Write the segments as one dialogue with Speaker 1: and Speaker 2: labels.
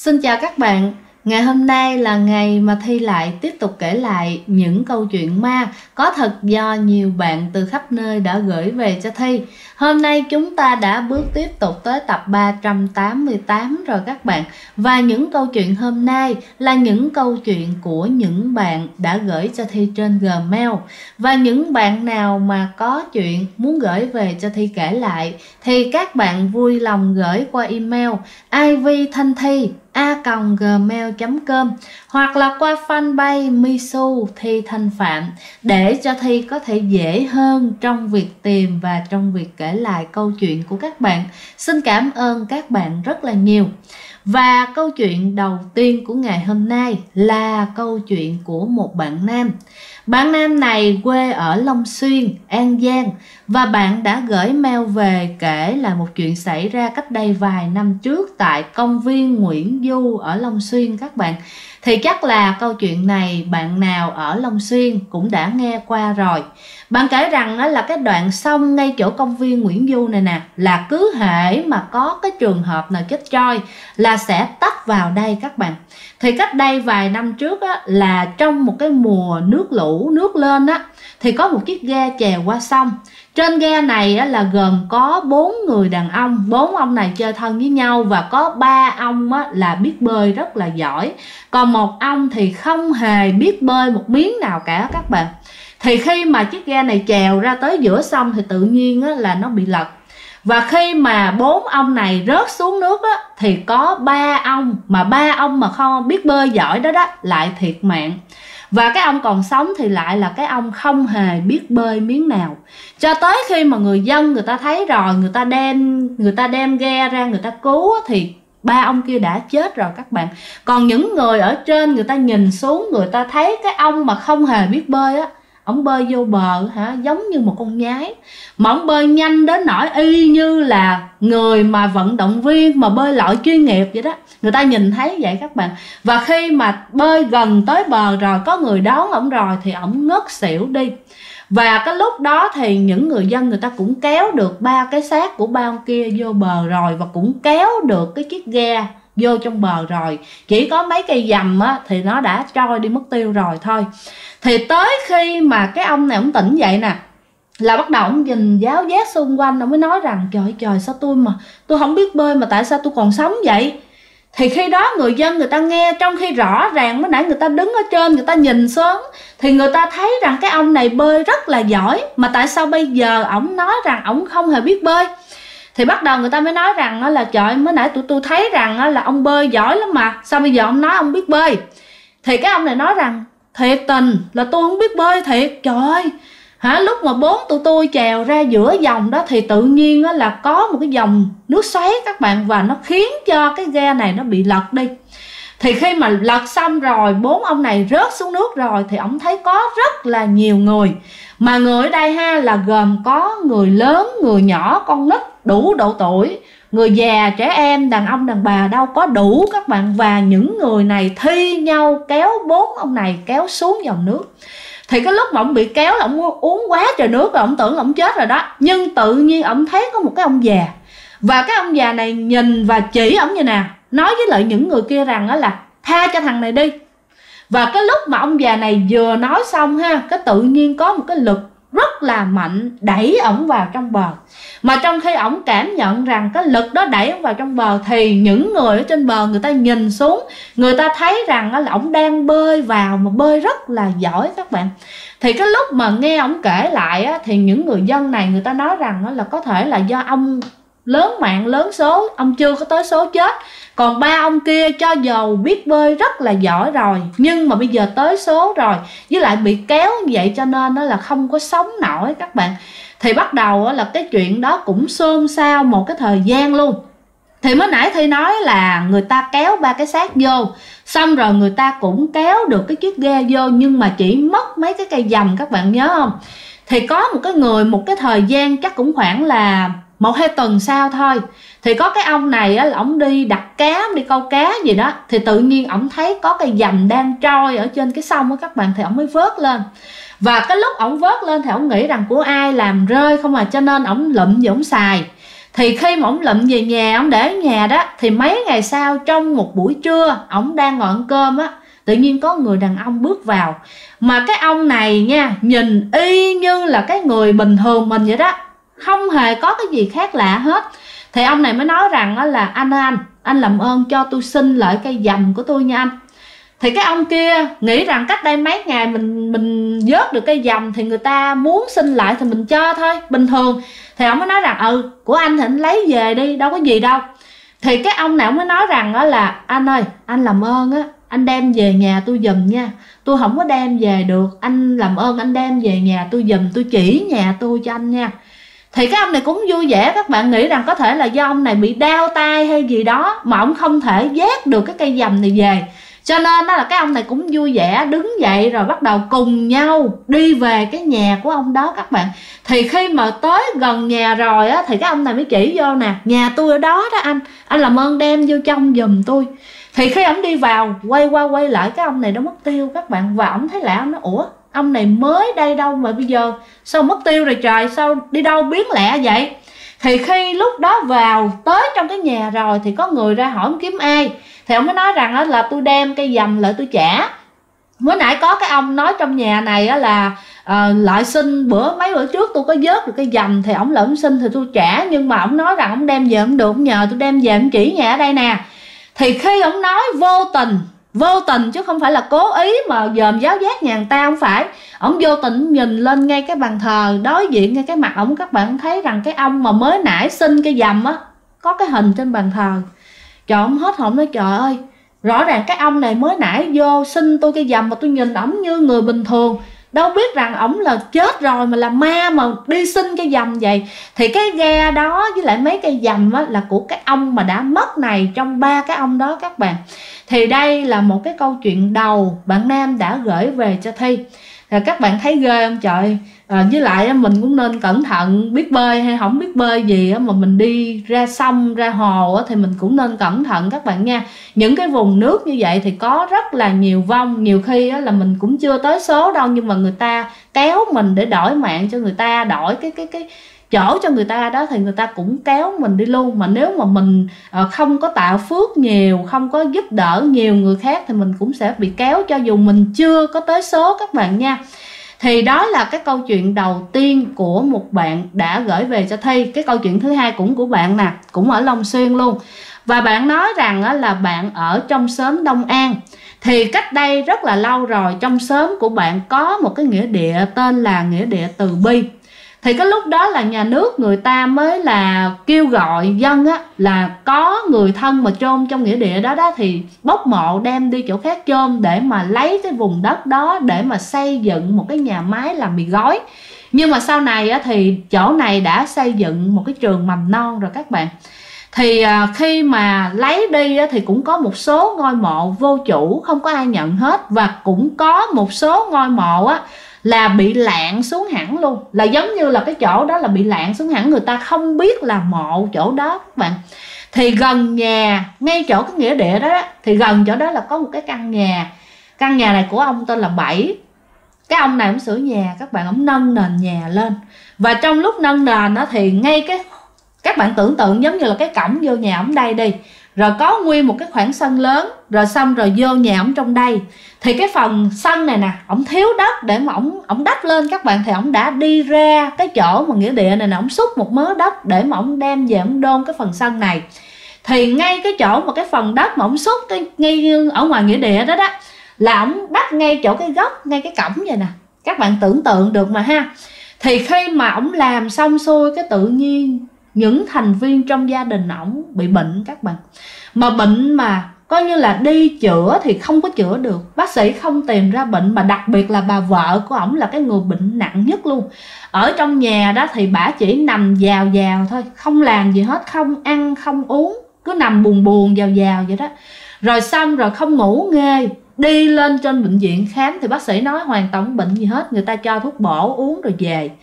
Speaker 1: Xin chào các bạn, ngày hôm nay là ngày mà Thi lại tiếp tục kể lại những câu chuyện ma có thật do nhiều bạn từ khắp nơi đã gửi về cho Thi. Hôm nay chúng ta đã bước tiếp tục tới tập 388 rồi các bạn. Và những câu chuyện hôm nay là những câu chuyện của những bạn đã gửi cho Thi trên Gmail. Và những bạn nào mà có chuyện muốn gửi về cho Thi kể lại thì các bạn vui lòng gửi qua email ivthanthi@gmail.com hoặc là qua fanpage Misu Thi Thanh Phạm để cho Thi có thể dễ hơn trong việc tìm và trong việc kể lại câu chuyện của các bạn. Xin cảm ơn các bạn rất là nhiều. Và câu chuyện đầu tiên của ngày hôm nay là câu chuyện của một bạn nam. Bạn nam này quê ở Long Xuyên, An Giang và bạn đã gửi mail về kể là một chuyện xảy ra cách đây vài năm trước tại công viên Nguyễn Du ở Long Xuyên các bạn. Thì chắc là câu chuyện này bạn nào ở Long Xuyên cũng đã nghe qua rồi. Bạn kể rằng là cái đoạn sông ngay chỗ công viên Nguyễn Du này nè, là cứ hễ mà có cái trường hợp nào chết trôi là sẽ tấp vào đây các bạn. Thì cách đây vài năm trước là trong một cái mùa nước lũ, nước lên thì có một chiếc ghe chèo qua sông. Trên ghe này là gồm có 4 người đàn ông, 4 ông này chơi thân với nhau và có 3 ông là biết bơi rất là giỏi. Còn một ông thì không hề biết bơi một miếng nào cả các bạn. Thì khi mà chiếc ghe này chèo ra tới giữa sông thì tự nhiên là nó bị lật. Và khi mà 4 ông này rớt xuống nước thì có 3 ông mà không biết bơi giỏi đó lại thiệt mạng. Và cái ông còn sống thì lại là cái ông không hề biết bơi miếng nào. Cho tới khi mà người dân người ta thấy rồi, người ta đem ghe ra người ta cứu thì 3 ông kia đã chết rồi các bạn. Còn những người ở trên người ta nhìn xuống, người ta thấy cái ông mà không hề biết bơi ổng bơi vô bờ giống như một con nhái. Mà ổng bơi nhanh đến nỗi y như là người mà vận động viên mà bơi lội chuyên nghiệp vậy đó. Người ta nhìn thấy vậy các bạn. Và khi mà bơi gần tới bờ rồi, có người đón ổng rồi thì ổng ngất xỉu đi. Và cái lúc đó thì những người dân người ta cũng kéo được 3 cái xác của 3 ông kia vô bờ rồi, và cũng kéo được cái chiếc ghe vô trong bờ rồi. Chỉ có mấy cây dầm thì nó đã trôi đi mất tiêu rồi thôi. Thì tới khi mà cái ông này ông tỉnh dậy nè, là bắt đầu ông nhìn giáo giác xung quanh, ông mới nói rằng trời sao tôi không biết bơi mà tại sao tôi còn sống vậy. Thì khi đó người dân người ta nghe, trong khi rõ ràng mới nãy người ta đứng ở trên người ta nhìn xuống thì người ta thấy rằng cái ông này bơi rất là giỏi, mà tại sao bây giờ ổng nói rằng ổng không hề biết bơi. Thì bắt đầu người ta mới nói rằng là trời, mới nãy tụi tôi thấy rằng là ông bơi giỏi lắm mà sao bây giờ ông nói ông biết bơi. Thì cái ông này nói rằng thiệt tình là tôi không biết bơi thiệt. Trời ơi, lúc mà 4 tụi tôi chèo ra giữa dòng đó thì tự nhiên là có một cái dòng nước xoáy các bạn, và nó khiến cho cái ghe này nó bị lật đi. Thì khi mà lật xong rồi, 4 ông này rớt xuống nước rồi thì ổng thấy có rất là nhiều người. Mà người ở đây là gồm có người lớn, người nhỏ, con nít đủ độ tuổi, người già, trẻ em, đàn ông, đàn bà đâu có đủ các bạn. Và những người này thi nhau kéo 4 ông này kéo xuống dòng nước. Thì cái lúc mà ông bị kéo là ông uống quá trời nước rồi, ông tưởng ông chết rồi đó. Nhưng tự nhiên ông thấy có một cái ông già, và cái ông già này nhìn và chỉ ông như nè, nói với lại những người kia rằng là tha cho thằng này đi. Và cái lúc mà ông già này vừa nói xong cái tự nhiên có một cái lực rất là mạnh đẩy ổng vào trong bờ. Mà trong khi ổng cảm nhận rằng cái lực đó đẩy ổng vào trong bờ thì những người ở trên bờ người ta nhìn xuống, người ta thấy rằng là ổng đang bơi vào mà bơi rất là giỏi các bạn. Thì cái lúc mà nghe ổng kể lại thì những người dân này người ta nói rằng là có thể là do ông lớn mạng lớn số, ông chưa có tới số chết. Còn 3 ông kia cho dù biết bơi rất là giỏi rồi, nhưng mà bây giờ tới số rồi, với lại bị kéo như vậy cho nên là không có sống nổi các bạn. Thì bắt đầu là cái chuyện đó cũng xôn xao một cái thời gian luôn. Thì mới nãy Thi nói là người ta kéo 3 cái xác vô, xong rồi người ta cũng kéo được cái chiếc ghe vô, nhưng mà chỉ mất mấy cái cây dầm các bạn nhớ không. Thì có một cái người, một cái thời gian chắc cũng khoảng là 1-2 tuần sau thôi, thì có cái ông này là ổng đi đặt cá, đi câu cá gì đó, thì tự nhiên ổng thấy có cây dầm đang trôi ở trên cái sông các bạn, thì ổng mới vớt lên. Và cái lúc ổng vớt lên thì ổng nghĩ rằng của ai làm rơi không cho nên ổng lụm và ổng xài. Thì khi mà ổng lụm về nhà, ổng để ở nhà đó, thì mấy ngày sau trong một buổi trưa ổng đang ngồi ăn cơm á, tự nhiên có người đàn ông bước vào. Mà cái ông này nha, nhìn y như là cái người bình thường mình vậy đó, không hề có cái gì khác lạ hết. Thì ông này mới nói rằng đó là anh làm ơn cho tôi xin lại cây dầm của tôi nha anh. Thì cái ông kia nghĩ rằng cách đây mấy ngày mình vớt được cây dầm thì người ta muốn xin lại thì mình cho thôi, bình thường. Thì ông mới nói rằng của anh thì anh lấy về đi, đâu có gì đâu. Thì cái ông này ông mới nói rằng đó là anh ơi, anh làm ơn á, anh đem về nhà tôi giùm nha, tôi không có đem về được, anh làm ơn anh đem về nhà tôi giùm, tôi chỉ nhà tôi cho anh nha. Thì cái ông này cũng vui vẻ, các bạn nghĩ rằng có thể là do ông này bị đau tay hay gì đó mà ông không thể vác được cái cây dầm này về, cho nên đó là cái ông này cũng vui vẻ đứng dậy rồi bắt đầu cùng nhau đi về cái nhà của ông đó các bạn. Thì khi mà tới gần nhà rồi á, thì cái ông này mới chỉ vô nè, nhà tôi ở đó đó anh làm ơn đem vô trong giùm tôi. Thì khi ông đi vào, quay qua quay lại cái ông này nó mất tiêu các bạn. Và ông thấy lạ, ông nói ủa, ông này mới đây đâu mà bây giờ sao mất tiêu rồi trời, sao đi đâu biến lẹ vậy. Thì khi lúc đó vào tới trong cái nhà rồi thì có người ra hỏi ông kiếm ai. Thì ông mới nói rằng đó là tôi đem cây dầm lại tôi trả. Mới nãy có cái ông nói trong nhà này á là lại xin mấy bữa trước tôi có vớt được cây dầm, thì ổng lỡ xin thì tôi trả, nhưng mà ổng nói rằng ổng đem về không được, ổng nhờ tôi đem về, ổng chỉ nhà ở đây nè. Thì khi ổng nói vô tình chứ không phải là cố ý mà dòm giáo giác nhà người ta, không phải. Ổng vô tình nhìn lên ngay cái bàn thờ đối diện ngay cái mặt ổng, các bạn thấy rằng cái ông mà mới nãy xin cây dầm á có cái hình trên bàn thờ. Trời, ổng hết hồn nói trời ơi, rõ ràng cái ông này mới nãy vô xin tôi cây dầm mà tôi nhìn ổng như người bình thường, đâu biết rằng ổng là chết rồi mà là ma mà đi xin cây dầm vậy. Thì cái ghe đó với lại mấy cây dầm á là của cái ông mà đã mất này trong 3 cái ông đó các bạn. Thì đây là một cái câu chuyện đầu bạn Nam đã gửi về cho Thi. Các bạn thấy ghê không trời. Với lại mình cũng nên cẩn thận, biết bơi hay không biết bơi gì mà mình đi ra sông ra hồ thì mình cũng nên cẩn thận các bạn nha. Những cái vùng nước như vậy thì có rất là nhiều vong, nhiều khi là mình cũng chưa tới số đâu, nhưng mà người ta kéo mình để đổi mạng cho người ta, đổi cái chỗ cho người ta đó, thì người ta cũng kéo mình đi luôn. Mà nếu mà mình không có tạo phước nhiều, không có giúp đỡ nhiều người khác thì mình cũng sẽ bị kéo cho dù mình chưa có tới số các bạn nha. Thì đó là cái câu chuyện đầu tiên của một bạn đã gửi về cho Thi. Cái câu chuyện thứ hai cũng của bạn nè, cũng ở Long Xuyên luôn. Và bạn nói rằng là bạn ở trong xóm Đông An. Thì cách đây rất là lâu rồi, trong xóm của bạn có một cái nghĩa địa tên là nghĩa địa Từ Bi. Thì cái lúc đó là nhà nước người ta mới là kêu gọi dân á, là có người thân mà chôn trong nghĩa địa đó đó thì bốc mộ đem đi chỗ khác chôn, để mà lấy cái vùng đất đó để mà xây dựng một cái nhà máy làm mì gói. Nhưng mà sau này á, thì chỗ này đã xây dựng một cái trường mầm non rồi các bạn. Thì khi mà lấy đi á, thì cũng có một số ngôi mộ vô chủ, không có ai nhận hết. Và cũng có một số ngôi mộ á là bị lạng xuống hẳn luôn, là giống như là cái chỗ đó là bị lạng xuống hẳn, người ta không biết là mộ chỗ đó các bạn. Thì gần nhà, ngay chỗ cái nghĩa địa đó, thì gần chỗ đó là có một cái căn nhà. Căn nhà này của ông tên là Bảy. Cái ông này ông sửa nhà các bạn, ông nâng nền nhà lên. Và trong lúc nâng nền đó thì ngay cái, các bạn tưởng tượng giống như là cái cổng vô nhà ông đây đi, rồi có nguyên một cái khoảng sân lớn, rồi xong rồi vô nhà ổng trong đây. Thì cái phần sân này nè, ổng thiếu đất để mà ổng đắp lên các bạn. Thì ổng đã đi ra cái chỗ mà nghĩa địa này nè, ổng xúc một mớ đất để mà ổng đem về ổng đôn cái phần sân này. Thì ngay cái chỗ mà cái phần đất mà ổng xúc ngay ở ngoài nghĩa địa đó đó, là ổng đắp ngay chỗ cái góc, ngay cái cổng vậy nè. Các bạn tưởng tượng được mà ha. Thì khi mà ổng làm xong xuôi, cái tự nhiên những thành viên trong gia đình ổng bị bệnh các bạn. Mà bệnh mà coi như là đi chữa thì không có chữa được, bác sĩ không tìm ra bệnh. Mà đặc biệt là bà vợ của ổng là cái người bệnh nặng nhất luôn. Ở trong nhà đó thì bả chỉ nằm dào thôi, không làm gì hết, không ăn không uống, cứ nằm buồn dào vậy đó. Rồi xong rồi không ngủ nghê, đi lên trên bệnh viện khám thì bác sĩ nói hoàn toàn bệnh gì hết, người ta cho thuốc bổ uống rồi về.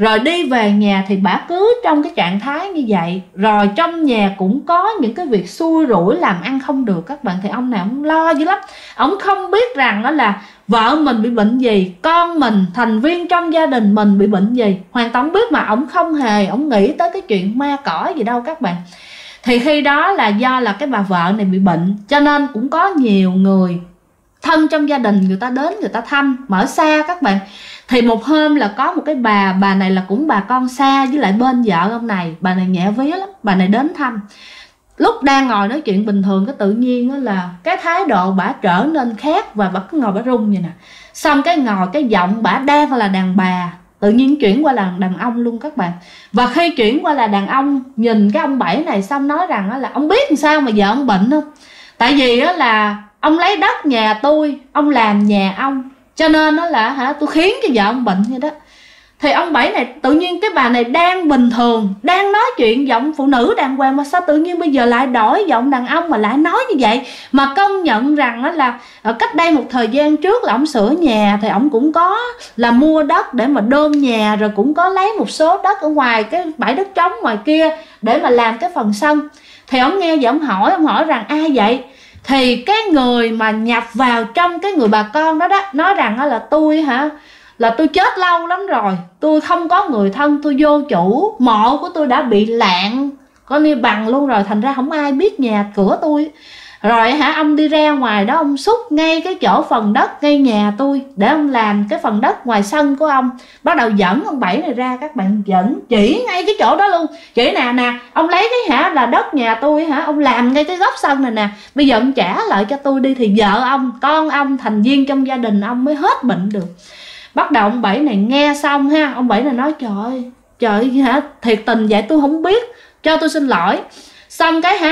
Speaker 1: Rồi đi về nhà thì bả cứ trong cái trạng thái như vậy. Rồi trong nhà cũng có những cái việc xui rủi làm ăn không được các bạn. Thì ông này ông lo dữ lắm. Ông không biết rằng đó là vợ mình bị bệnh gì, con mình, thành viên trong gia đình mình bị bệnh gì, hoàn toàn không biết. Mà ông không hề ông nghĩ tới cái chuyện ma cỏ gì đâu các bạn. Thì khi đó là do là cái bà vợ này bị bệnh, cho nên cũng có nhiều người thân trong gia đình người ta đến người ta thăm mà ở xa các bạn. Thì một hôm là có một cái bà này là cũng bà con xa với lại bên vợ ông này, bà này nhẹ vía lắm, bà này đến thăm. Lúc đang ngồi nói chuyện bình thường, cái tự nhiên đó là cái thái độ bả trở nên khác và bả cứ ngồi bả rung vậy nè. Xong cái ngồi cái giọng bả đang là đàn bà tự nhiên chuyển qua là đàn ông luôn các bạn. Và khi chuyển qua là đàn ông, nhìn cái ông Bảy này xong nói rằng là ông biết làm sao mà vợ ông bệnh không? Tại vì là ông lấy đất nhà tôi, ông làm nhà ông, cho nên nó là tôi khiến cho vợ ông bệnh vậy đó. Thì ông Bảy này tự nhiên cái bà này đang bình thường, đang nói chuyện giọng phụ nữ đàng hoàng, mà sao tự nhiên bây giờ lại đổi giọng đàn ông mà lại nói như vậy. Mà công nhận rằng là cách đây một thời gian trước là ông sửa nhà, thì ông cũng có là mua đất để mà đôn nhà, rồi cũng có lấy một số đất ở ngoài cái bãi đất trống ngoài kia để mà làm cái phần sân. Thì ông nghe vậy ông hỏi rằng ai vậy? Thì cái người mà nhập vào trong cái người bà con đó nói rằng là tôi là tôi chết lâu lắm rồi, tôi không có người thân, tôi vô chủ, mộ của tôi đã bị lạng có như bằng luôn rồi, thành ra không ai biết nhà cửa tôi. Rồi ông đi ra ngoài đó, ông xúc ngay cái chỗ phần đất ngay nhà tôi để ông làm cái phần đất ngoài sân của ông. Bắt đầu dẫn ông Bảy này ra các bạn, dẫn chỉ ngay cái chỗ đó luôn, chỉ nè ông lấy cái là đất nhà tôi ông làm ngay cái góc sân này nè, bây giờ ông trả lại cho tôi đi, thì vợ ông, con ông, thành viên trong gia đình ông mới hết bệnh được. Bắt đầu ông Bảy này nghe xong ông Bảy này nói trời thiệt tình vậy tôi không biết, cho tôi xin lỗi. Xong cái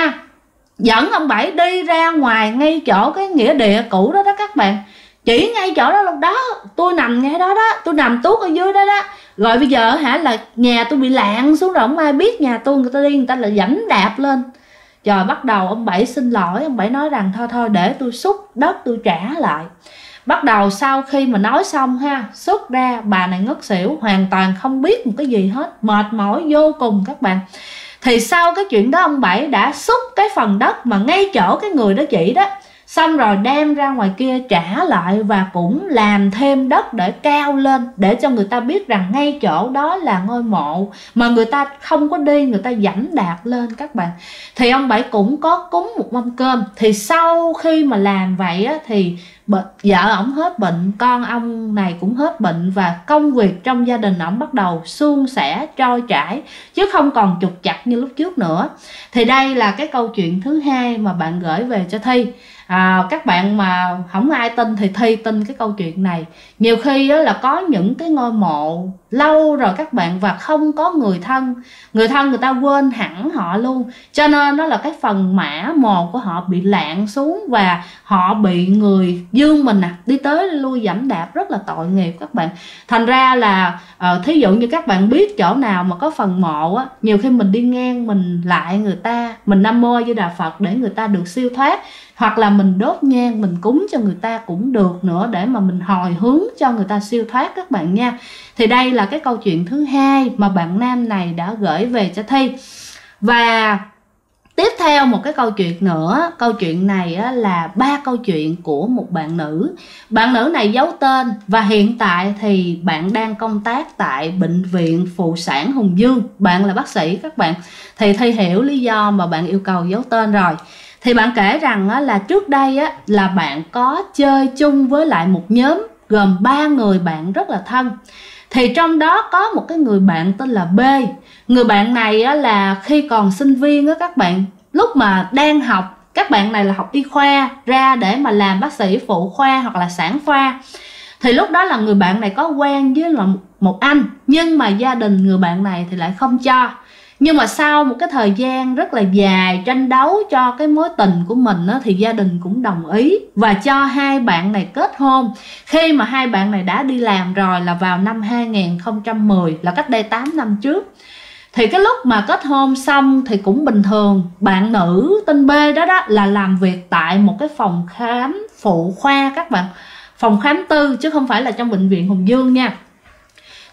Speaker 1: dẫn ông Bảy đi ra ngoài ngay chỗ cái nghĩa địa cũ đó các bạn, chỉ ngay chỗ đó luôn đó, tôi nằm ngay đó, tôi nằm tuốt ở dưới đó. Rồi bây giờ là nhà tôi bị lạng xuống rồi, không ai biết nhà tôi, người ta đi người ta là dẫm đạp lên. Rồi bắt đầu ông Bảy xin lỗi, ông Bảy nói rằng thôi để tôi xúc đất tôi trả lại. Bắt đầu sau khi mà nói xong xuất ra bà này ngất xỉu, hoàn toàn không biết một cái gì hết, mệt mỏi vô cùng các bạn. Thì sau cái chuyện đó ông Bảy đã xúc cái phần đất mà ngay chỗ cái người đó chỉ đó, xong rồi đem ra ngoài kia trả lại, và cũng làm thêm đất để cao lên, để cho người ta biết rằng ngay chỗ đó là ngôi mộ, mà người ta không có đi, người ta dẫm đạp lên các bạn. Thì ông Bảy cũng có cúng một mâm cơm. Thì sau khi mà làm vậy thì vợ ổng hết bệnh, con ông này cũng hết bệnh, và công việc trong gia đình ổng bắt đầu suôn sẻ trôi chảy, chứ không còn trục trặc như lúc trước nữa. Thì đây là cái câu chuyện thứ hai mà bạn gửi về cho Thi. Các bạn mà không ai tin thì Thi tin cái câu chuyện này. Nhiều khi là có những cái ngôi mộ lâu rồi các bạn, và không có người thân người ta quên hẳn họ luôn, cho nên nó là cái phần mã mồ của họ bị lạng xuống, và họ bị người dương mình đi tới lui dẫm đạp, rất là tội nghiệp các bạn. Thành ra là thí dụ như các bạn biết chỗ nào mà có phần mộ nhiều khi mình đi ngang mình lại người ta, mình Nam Mô với Đà Phật để người ta được siêu thoát, hoặc là mình đốt nhang mình cúng cho người ta cũng được nữa, để mà mình hồi hướng cho người ta siêu thoát các bạn nha. Thì đây là cái câu chuyện thứ hai mà bạn nam này đã gửi về cho Thi. Và tiếp theo một cái câu chuyện nữa. Câu chuyện này là 3 câu chuyện của một bạn nữ. Bạn nữ này giấu tên, và hiện tại thì bạn đang công tác tại Bệnh viện Phụ sản Hùng Dương. Bạn là bác sĩ các bạn. Thì Thi hiểu lý do mà bạn yêu cầu giấu tên rồi. Thì bạn kể rằng là trước đây là bạn có chơi chung với lại một nhóm gồm 3 người bạn rất là thân. Thì trong đó có một cái người bạn tên là B. Người bạn này là khi còn sinh viên các bạn, lúc mà đang học, các bạn này là học y khoa ra để mà làm bác sĩ phụ khoa hoặc là sản khoa. Thì lúc đó là người bạn này có quen với là một anh, nhưng mà gia đình người bạn này thì lại không cho. Nhưng mà sau một cái thời gian rất là dài tranh đấu cho cái mối tình của mình thì gia đình cũng đồng ý và cho hai bạn này kết hôn. Khi mà hai bạn này đã đi làm rồi là vào năm 2010, là cách đây 8 năm trước. Thì cái lúc mà kết hôn xong thì cũng bình thường. Bạn nữ tên B đó là làm việc tại một cái phòng khám phụ khoa các bạn, phòng khám tư chứ không phải là trong bệnh viện Hùng Dương nha.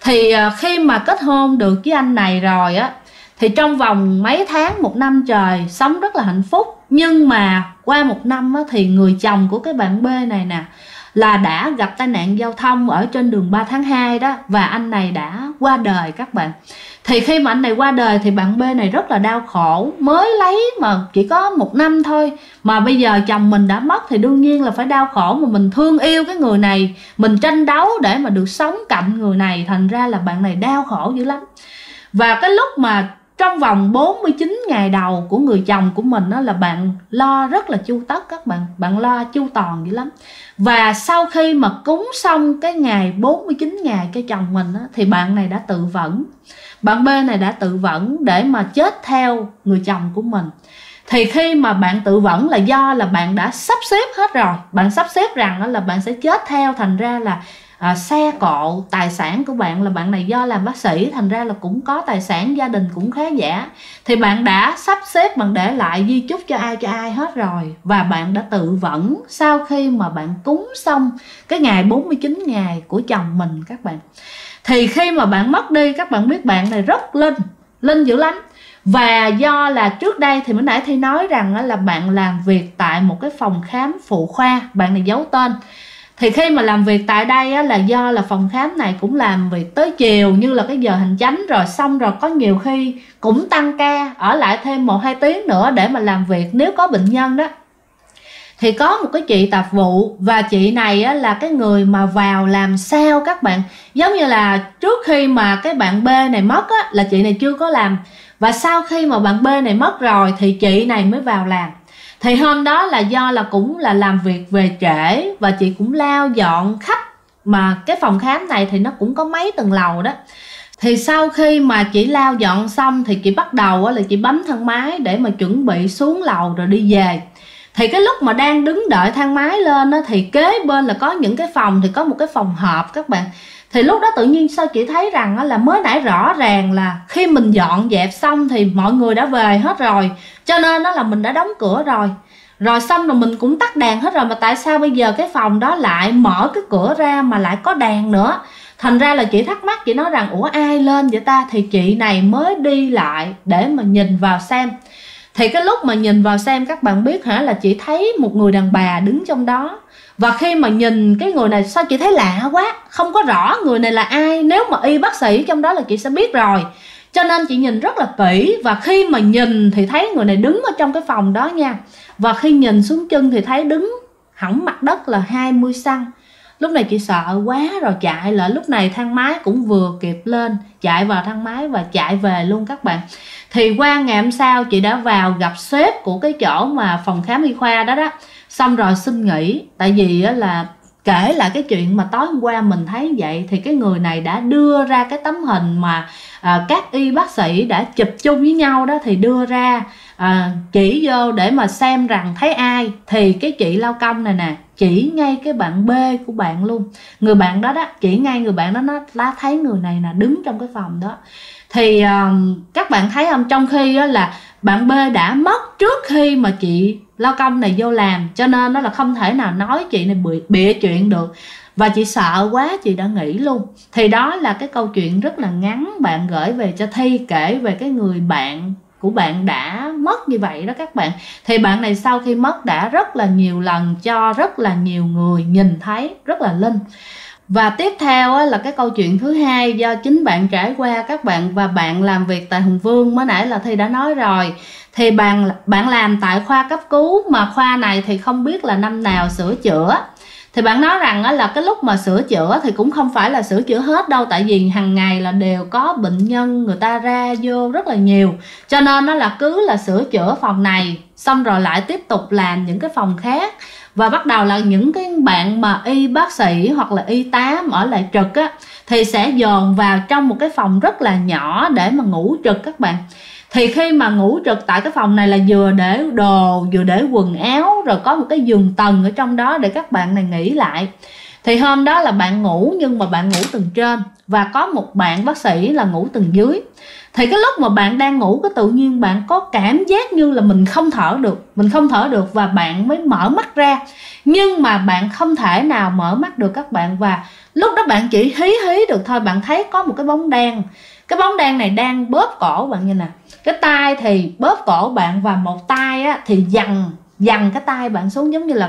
Speaker 1: Thì khi mà kết hôn được với anh này rồi á, thì trong vòng mấy tháng, 1 năm trời sống rất là hạnh phúc. Nhưng mà qua 1 năm á, thì người chồng của cái bạn B này nè là đã gặp tai nạn giao thông ở trên đường 3 tháng 2 đó, và anh này đã qua đời các bạn. Thì khi mà anh này qua đời thì bạn B này rất là đau khổ, mới lấy mà chỉ có 1 năm thôi mà bây giờ chồng mình đã mất thì đương nhiên là phải đau khổ, mà mình thương yêu cái người này, mình tranh đấu để mà được sống cạnh người này, thành ra là bạn này đau khổ dữ lắm. Và cái lúc mà trong vòng 49 ngày đầu của người chồng của mình đó là bạn lo rất là chu tất các bạn, bạn lo chu toàn dữ lắm. Và sau khi mà cúng xong cái ngày 49 ngày cho chồng mình đó, thì bạn này đã tự vẫn, bạn B này đã tự vẫn để mà chết theo người chồng của mình. Thì khi mà bạn tự vẫn là do là bạn đã sắp xếp hết rồi, bạn sắp xếp rằng là bạn sẽ chết theo, thành ra là xe cộ, tài sản của bạn là bạn này do làm bác sĩ, thành ra là cũng có tài sản, gia đình cũng khá giả. Thì bạn đã sắp xếp, bạn để lại di chúc cho ai hết rồi. Và bạn đã tự vẫn sau khi mà bạn cúng xong cái ngày 49 ngày của chồng mình các bạn. Thì khi mà bạn mất đi, các bạn biết bạn này rất linh dữ lắm. Và do là trước đây thì mới nãy Thi nói rằng là bạn làm việc tại một cái phòng khám phụ khoa, bạn này giấu tên. Thì khi mà làm việc tại đây á, là do là phòng khám này cũng làm việc tới chiều như là cái giờ hành chánh rồi, xong rồi có nhiều khi cũng tăng ca ở lại thêm 1-2 tiếng nữa để mà làm việc nếu có bệnh nhân đó. Thì có một cái chị tạp vụ, và chị này á, là cái người mà vào làm sao các bạn, giống như là trước khi mà cái bạn B này mất á, là chị này chưa có làm, và sau khi mà bạn B này mất rồi thì chị này mới vào làm. Thì hôm đó là do là cũng là làm việc về trễ, và chị cũng lau dọn khách, mà cái phòng khám này thì nó cũng có mấy tầng lầu đó. Thì sau khi mà chị lau dọn xong thì chị bắt đầu là chị bấm thang máy để mà chuẩn bị xuống lầu rồi đi về. Thì cái lúc mà đang đứng đợi thang máy lên đó, thì kế bên là có những cái phòng, thì có một cái phòng họp các bạn. Thì lúc đó tự nhiên sao chị thấy rằng là mới nãy rõ ràng là khi mình dọn dẹp xong thì mọi người đã về hết rồi, cho nên đó là mình đã đóng cửa rồi xong rồi mình cũng tắt đèn hết rồi, mà tại sao bây giờ cái phòng đó lại mở cái cửa ra mà lại có đèn nữa. Thành ra là chị thắc mắc, chị nói rằng ủa ai lên vậy ta. Thì chị này mới đi lại để mà nhìn vào xem. Thì cái lúc mà nhìn vào xem các bạn biết hả, là chị thấy một người đàn bà đứng trong đó. Và khi mà nhìn cái người này sao chị thấy lạ quá, không có rõ người này là ai. Nếu mà y bác sĩ trong đó là chị sẽ biết rồi, cho nên chị nhìn rất là kỹ. Và khi mà nhìn thì thấy người này đứng ở trong cái phòng đó nha. Và khi nhìn xuống chân thì thấy đứng hỏng mặt đất là 20 cm. Lúc này chị sợ quá rồi chạy lại. Lúc này thang máy cũng vừa kịp lên, chạy vào thang máy và chạy về luôn các bạn. Thì qua ngày hôm sau chị đã vào gặp sếp của cái chỗ mà phòng khám y khoa đó đó. Xong rồi xin nghỉ. Tại vì là kể lại cái chuyện mà tối hôm qua mình thấy vậy, thì cái người này đã đưa ra cái tấm hình mà các y bác sĩ đã chụp chung với nhau đó. Thì đưa ra chỉ vô để mà xem rằng thấy ai. Thì cái chị lao công này nè chỉ ngay cái bạn B của bạn luôn. Người bạn đó đó, chỉ ngay người bạn đó, nó thấy người này là đứng trong cái phòng đó. Thì các bạn thấy không, trong khi là bạn B đã mất trước khi mà chị lao công này vô làm, cho nên nó là không thể nào nói chị này bịa chuyện được. Và chị sợ quá chị đã nghỉ luôn. Thì đó là cái câu chuyện rất là ngắn bạn gửi về cho Thi, kể về cái người bạn của bạn đã mất như vậy đó các bạn. Thì bạn này sau khi mất đã rất là nhiều lần cho rất là nhiều người nhìn thấy, rất là linh. Và tiếp theo là cái câu chuyện thứ hai do chính bạn trải qua các bạn. Và bạn làm việc tại Hùng Vương, mới nãy là Thi đã nói rồi. Thì bạn làm tại khoa cấp cứu, mà khoa này thì không biết là năm nào sửa chữa. Thì bạn nói rằng là cái lúc mà sửa chữa thì cũng không phải là sửa chữa hết đâu. Tại vì hàng ngày là đều có bệnh nhân người ta ra vô rất là nhiều, cho nên nó là cứ là sửa chữa phòng này, xong rồi lại tiếp tục làm những cái phòng khác. Và bắt đầu là những cái bạn mà y bác sĩ hoặc là y tá ở lại trực á, thì sẽ dồn vào trong một cái phòng rất là nhỏ để mà ngủ trực các bạn. Thì khi mà ngủ trực tại cái phòng này là vừa để đồ, vừa để quần áo, rồi có một cái giường tầng ở trong đó để các bạn này nghỉ lại. Thì hôm đó là bạn ngủ nhưng mà bạn ngủ tầng trên, và có một bạn bác sĩ là ngủ tầng dưới. Thì cái lúc mà bạn đang ngủ, cái tự nhiên bạn có cảm giác như là mình không thở được, và bạn mới mở mắt ra. Nhưng mà bạn không thể nào mở mắt được các bạn, và lúc đó bạn chỉ hí được thôi. Bạn thấy có một cái bóng đen, cái bóng đen này đang bóp cổ bạn như nè. Cái tay thì bóp cổ bạn, và một tay á, thì dằn cái tay bạn xuống, giống như là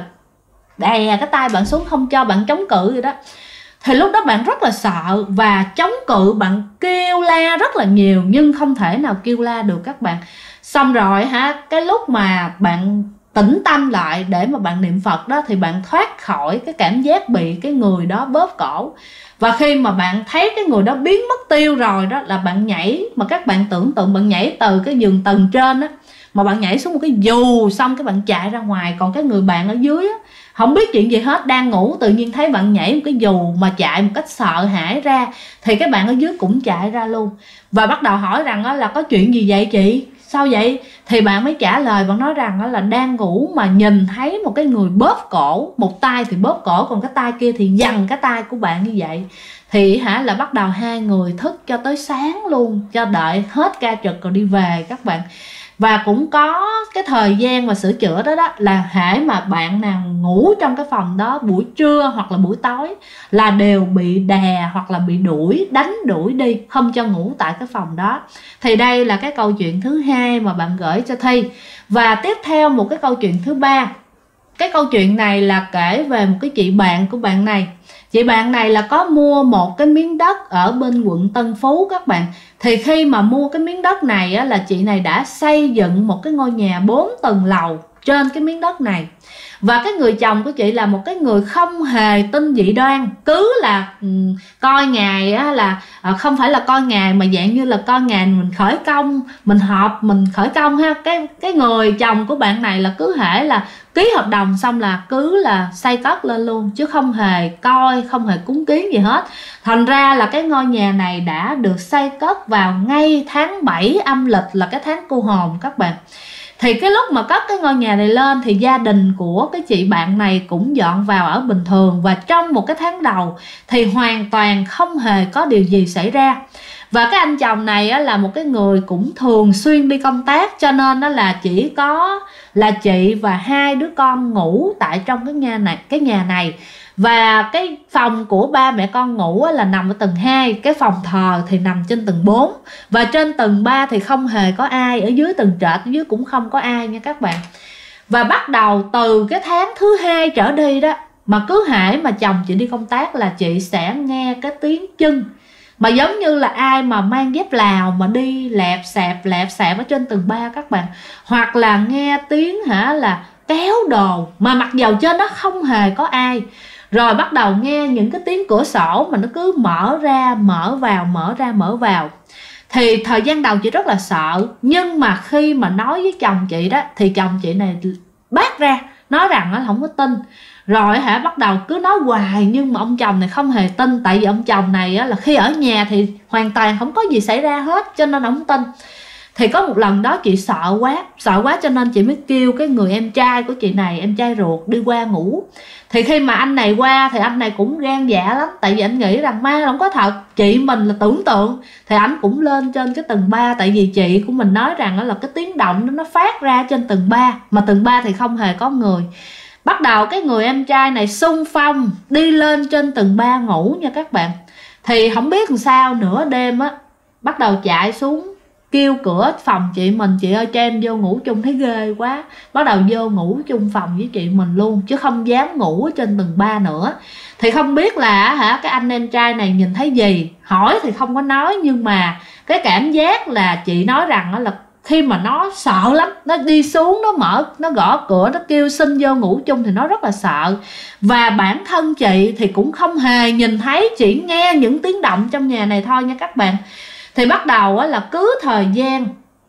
Speaker 1: đè cái tay bạn xuống, không cho bạn chống cự vậy đó. Thì lúc đó bạn rất là sợ và chống cự, bạn kêu la rất là nhiều nhưng không thể nào kêu la được các bạn. Xong rồi cái lúc mà bạn tỉnh tâm lại để mà bạn niệm Phật đó, thì bạn thoát khỏi cái cảm giác bị cái người đó bóp cổ. Và khi mà bạn thấy cái người đó biến mất tiêu rồi đó, là bạn nhảy, mà các bạn tưởng tượng bạn nhảy từ cái giường tầng trên á, mà bạn nhảy xuống một cái dù, xong cái bạn chạy ra ngoài. Còn cái người bạn ở dưới á, không biết chuyện gì hết, đang ngủ, tự nhiên thấy bạn nhảy một cái dù mà chạy một cách sợ hãi ra, thì cái bạn ở dưới cũng chạy ra luôn. Và bắt đầu hỏi rằng là có chuyện gì vậy chị, sao vậy? Thì bạn mới trả lời, bạn nói rằng là đang ngủ mà nhìn thấy một cái người bóp cổ, một tay thì bóp cổ, còn cái tay kia thì giằng cái tay của bạn như vậy. Thì là bắt đầu hai người thức cho tới sáng luôn, cho đợi hết ca trực rồi đi về các bạn. Và cũng có cái thời gian mà sửa chữa đó là hễ mà bạn nào ngủ trong cái phòng đó buổi trưa hoặc là buổi tối là đều bị đè hoặc là bị đánh đuổi đi, không cho ngủ tại cái phòng đó. Thì đây là cái câu chuyện thứ hai mà bạn gửi cho Thi. Và tiếp theo một cái câu chuyện thứ ba. Cái câu chuyện này là kể về một cái chị bạn của bạn này. Chị bạn này là có mua một cái miếng đất ở bên quận Tân Phú các bạn. Thì khi mà mua cái miếng đất này là chị này đã xây dựng một cái ngôi nhà 4 tầng lầu trên cái miếng đất này. Và cái người chồng của chị là một cái người không hề tin dị đoan, cứ là coi ngày là không phải là coi ngày mà dạng như là coi ngày mình khởi công, mình họp mình khởi công ha. Cái người chồng của bạn này là cứ hễ là ký hợp đồng xong là cứ là xây cất lên luôn, chứ không hề coi, không hề cúng kiến gì hết. Thành ra là cái ngôi nhà này đã được xây cất vào ngay tháng 7 âm lịch, là cái tháng Cô Hồn các bạn. Thì cái lúc mà cất cái ngôi nhà này lên thì gia đình của cái chị bạn này cũng dọn vào ở bình thường. Và trong một cái tháng đầu thì hoàn toàn không hề có điều gì xảy ra. Và cái anh chồng này là một cái người cũng thường xuyên đi công tác, cho nên là chỉ có là chị và hai đứa con ngủ tại trong cái nhà này. Và cái phòng của ba mẹ con ngủ là nằm ở tầng 2, cái phòng thờ thì nằm trên tầng 4. Và trên tầng 3 thì không hề có ai, ở dưới tầng trệt, ở dưới cũng không có ai nha các bạn. Và bắt đầu từ cái tháng thứ 2 trở đi đó, mà cứ hễ mà chồng chị đi công tác là chị sẽ nghe cái tiếng chân mà giống như là ai mà mang dép Lào mà đi lẹp xẹp ở trên tầng 3 các bạn. Hoặc là nghe tiếng là kéo đồ, mà mặc dầu trên đó không hề có ai. Rồi bắt đầu nghe những cái tiếng cửa sổ mà nó cứ mở ra mở vào, mở ra mở vào. Thì thời gian đầu chị rất là sợ. Nhưng mà khi mà nói với chồng chị đó, thì chồng chị này bác ra, nói rằng nó không có tin. Rồi bắt đầu cứ nói hoài, nhưng mà ông chồng này không hề tin. Tại vì ông chồng này là khi ở nhà thì hoàn toàn không có gì xảy ra hết, cho nên ông không tin. Thì có một lần đó chị sợ quá cho nên chị mới kêu cái người em trai của chị này, em trai ruột, đi qua ngủ. Thì khi mà anh này qua thì anh này cũng gan dạ lắm, tại vì anh nghĩ rằng ma không có thật, chị mình là tưởng tượng. Thì anh cũng lên trên cái tầng 3, tại vì chị của mình nói rằng là cái tiếng động nó phát ra trên tầng 3, mà tầng 3 thì không hề có người. Bắt đầu cái người em trai này xung phong đi lên trên tầng 3 ngủ nha các bạn. Thì không biết làm sao nửa đêm bắt đầu chạy xuống kêu cửa phòng chị mình, chị ơi cho em vô ngủ chung, thấy ghê quá. Bắt đầu vô ngủ chung phòng với chị mình luôn, chứ không dám ngủ ở trên tầng 3 nữa. Thì không biết là cái anh em trai này nhìn thấy gì, hỏi thì không có nói. Nhưng mà cái cảm giác là chị nói rằng là khi mà nó sợ lắm, nó đi xuống, nó gõ cửa, nó kêu xin vô ngủ chung thì nó rất là sợ. Và bản thân chị thì cũng không hề nhìn thấy, chỉ nghe những tiếng động trong nhà này thôi nha các bạn. Thì bắt đầu là cứ thời gian,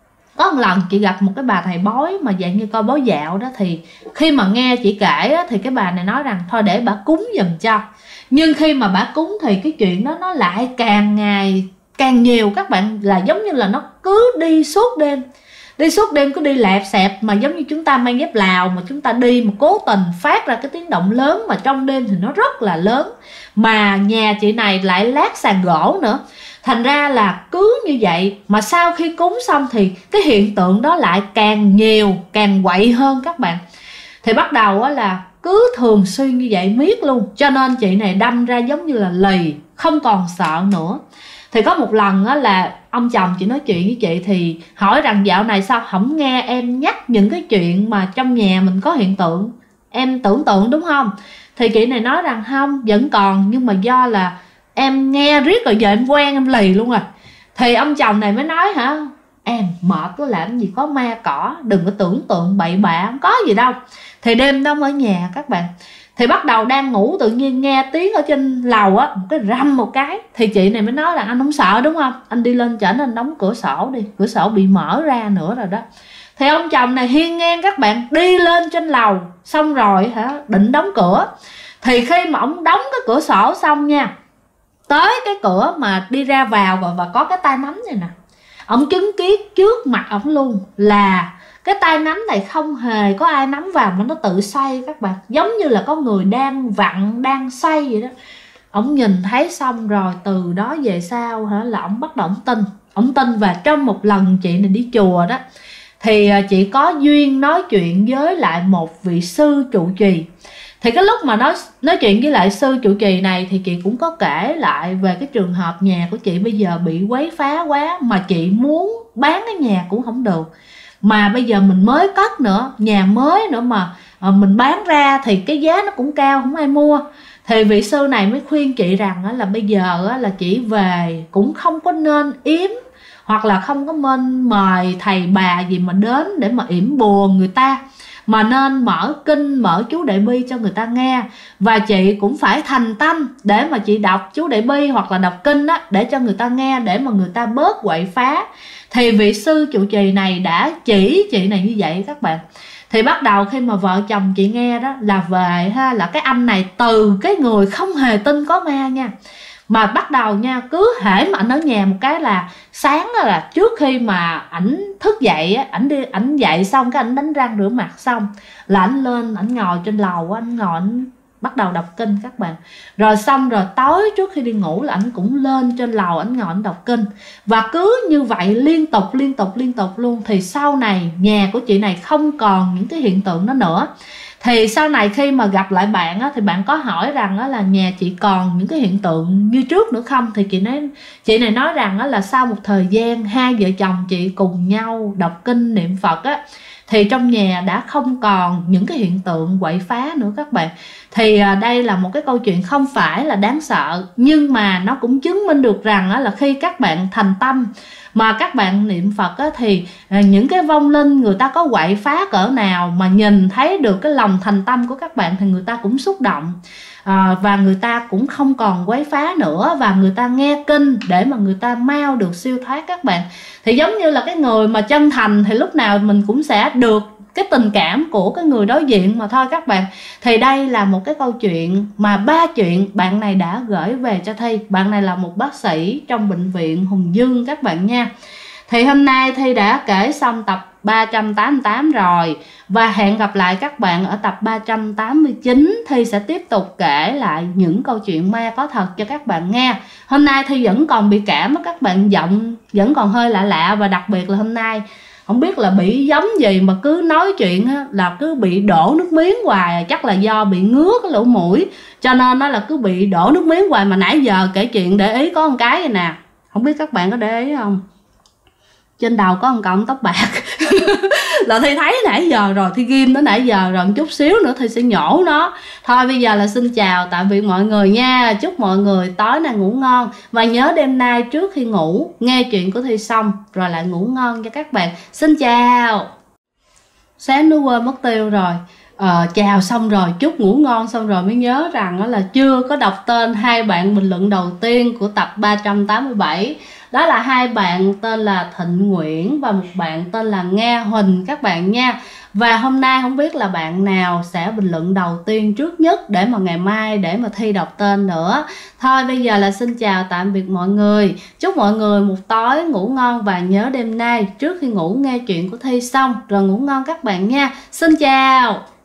Speaker 1: có một lần chị gặp một cái bà thầy bói mà dạng như coi bói dạo đó. Thì khi mà nghe chị kể thì cái bà này nói rằng thôi để bà cúng giùm cho. Nhưng khi mà bà cúng thì cái chuyện đó nó lại càng ngày càng nhiều các bạn, là giống như là nó cứ đi suốt đêm. Đi suốt đêm cứ đi lẹp xẹp mà giống như chúng ta mang dép Lào mà chúng ta đi mà cố tình phát ra cái tiếng động lớn mà trong đêm thì nó rất là lớn. Mà nhà chị này lại lát sàn gỗ nữa. Thành ra là cứ như vậy mà sau khi cúng xong thì cái hiện tượng đó lại càng nhiều, càng quậy hơn các bạn. Thì bắt đầu là cứ thường xuyên như vậy miết luôn. Cho nên chị này đâm ra giống như là lì, không còn sợ nữa. Thì có một lần là ông chồng chị nói chuyện với chị thì hỏi rằng dạo này sao không nghe em nhắc những cái chuyện mà trong nhà mình có hiện tượng, em tưởng tượng đúng không? Thì chị này nói rằng không, vẫn còn, nhưng mà do là em nghe riết rồi giờ em quen, em lì luôn rồi. Thì ông chồng này mới nói hả, em mệt quá làm gì có ma cỏ, đừng có tưởng tượng bậy bạ, không có gì đâu. Thì đêm đó ở nhà các bạn, thì bắt đầu đang ngủ tự nhiên nghe tiếng ở trên lầu một cái rầm một cái. Thì chị này mới nói là anh không sợ đúng không, anh đi lên chảnh anh đóng cửa sổ đi, cửa sổ bị mở ra nữa rồi đó. Thì ông chồng này hiên ngang các bạn, đi lên trên lầu xong rồi định đóng cửa. Thì khi mà ông đóng cái cửa sổ xong nha, tới cái cửa mà đi ra vào và có cái tay nắm này nè, ông chứng kiến trước mặt ông luôn là cái tay nắm này không hề có ai nắm vào mà nó tự xoay các bạn, giống như là có người đang vặn, đang xoay vậy đó. Ông nhìn thấy xong rồi từ đó về sau là ông bắt đầu ông tin. Và trong một lần chị này đi chùa đó thì chị có duyên nói chuyện với lại một vị sư trụ trì. Thì cái lúc mà nói chuyện với lại sư trụ trì này thì chị cũng có kể lại về cái trường hợp nhà của chị bây giờ bị quấy phá quá, mà chị muốn bán cái nhà cũng không được, mà bây giờ mình mới cất nữa, nhà mới nữa mà mình bán ra thì cái giá nó cũng cao, không ai mua. Thì vị sư này mới khuyên chị rằng là bây giờ là chị về cũng không có nên yếm, hoặc là không có nên mời thầy bà gì mà đến để mà yểm bùa người ta, mà nên mở kinh, mở chú Đại Bi cho người ta nghe. Và chị cũng phải thành tâm để mà chị đọc chú Đại Bi hoặc là đọc kinh đó, để cho người ta nghe, để mà người ta bớt quậy phá. Thì vị sư trụ trì này đã chỉ chị này như vậy các bạn. Thì bắt đầu khi mà vợ chồng chị nghe đó là về là cái anh này từ cái người không hề tin có ma nha, mà bắt đầu nha, cứ hễ mà ảnh ở nhà một cái là sáng đó, là trước khi mà ảnh thức dậy ảnh dậy xong cái ảnh đánh răng rửa mặt xong là ảnh lên, ảnh ngồi trên lầu, ảnh bắt đầu đọc kinh các bạn. Rồi xong rồi tối trước khi đi ngủ là ảnh cũng lên trên lầu, ảnh ngồi ảnh đọc kinh. Và cứ như vậy liên tục luôn. Thì sau này nhà của chị này không còn những cái hiện tượng đó nữa. Thì sau này khi mà gặp lại bạn thì bạn có hỏi rằng là nhà chị còn những cái hiện tượng như trước nữa không? Thì chị này nói rằng là sau một thời gian hai vợ chồng chị cùng nhau đọc kinh niệm Phật thì trong nhà đã không còn những cái hiện tượng quậy phá nữa các bạn. Thì đây là một cái câu chuyện không phải là đáng sợ, nhưng mà nó cũng chứng minh được rằng là khi các bạn thành tâm mà các bạn niệm Phật thì những cái vong linh người ta có quậy phá cỡ nào mà nhìn thấy được cái lòng thành tâm của các bạn thì người ta cũng xúc động, và người ta cũng không còn quấy phá nữa, và người ta nghe kinh để mà người ta mau được siêu thoát các bạn. Thì giống như là cái người mà chân thành thì lúc nào mình cũng sẽ được cái tình cảm của cái người đối diện mà thôi các bạn. Thì đây là một cái câu chuyện mà 3 chuyện bạn này đã gửi về cho Thi. Bạn này là một bác sĩ trong bệnh viện Hùng Dương các bạn nha. Thì hôm nay Thi đã kể xong tập 388 rồi, và hẹn gặp lại các bạn ở tập 389. Thi sẽ tiếp tục kể lại những câu chuyện ma có thật cho các bạn nghe. Hôm nay Thi vẫn còn bị cảm, các bạn, giọng vẫn còn hơi lạ lạ, và đặc biệt là hôm nay không biết là bị giống gì mà cứ nói chuyện là cứ bị đổ nước miếng hoài. Chắc là do bị ngứa cái lỗ mũi cho nên nó là cứ bị đổ nước miếng hoài. Mà nãy giờ kể chuyện để ý có một cái này nè, không biết các bạn có để ý không, trên đầu có một cọng tóc bạc là Thi thấy nãy giờ rồi, Thi ghim nó nãy giờ rồi, một chút xíu nữa Thi sẽ nhổ nó. Thôi bây giờ là xin chào tạm biệt mọi người nha. Chúc mọi người tối nay ngủ ngon, và nhớ đêm nay trước khi ngủ nghe chuyện của Thi xong rồi lại ngủ ngon cho các bạn. Xin chào. Sáng nó quên mất tiêu rồi. Chào xong rồi, chúc ngủ ngon xong rồi mới nhớ rằng là chưa có đọc tên hai bạn bình luận đầu tiên của tập 387 Đó là hai bạn tên là Thịnh Nguyễn và một bạn tên là Nga Huỳnh các bạn nha. Và hôm nay không biết là bạn nào sẽ bình luận đầu tiên trước nhất để mà ngày mai để mà thi đọc tên nữa. Thôi bây giờ là xin chào tạm biệt mọi người. Chúc mọi người một tối ngủ ngon và nhớ đêm nay trước khi ngủ nghe chuyện của Thi xong rồi ngủ ngon các bạn nha. Xin chào.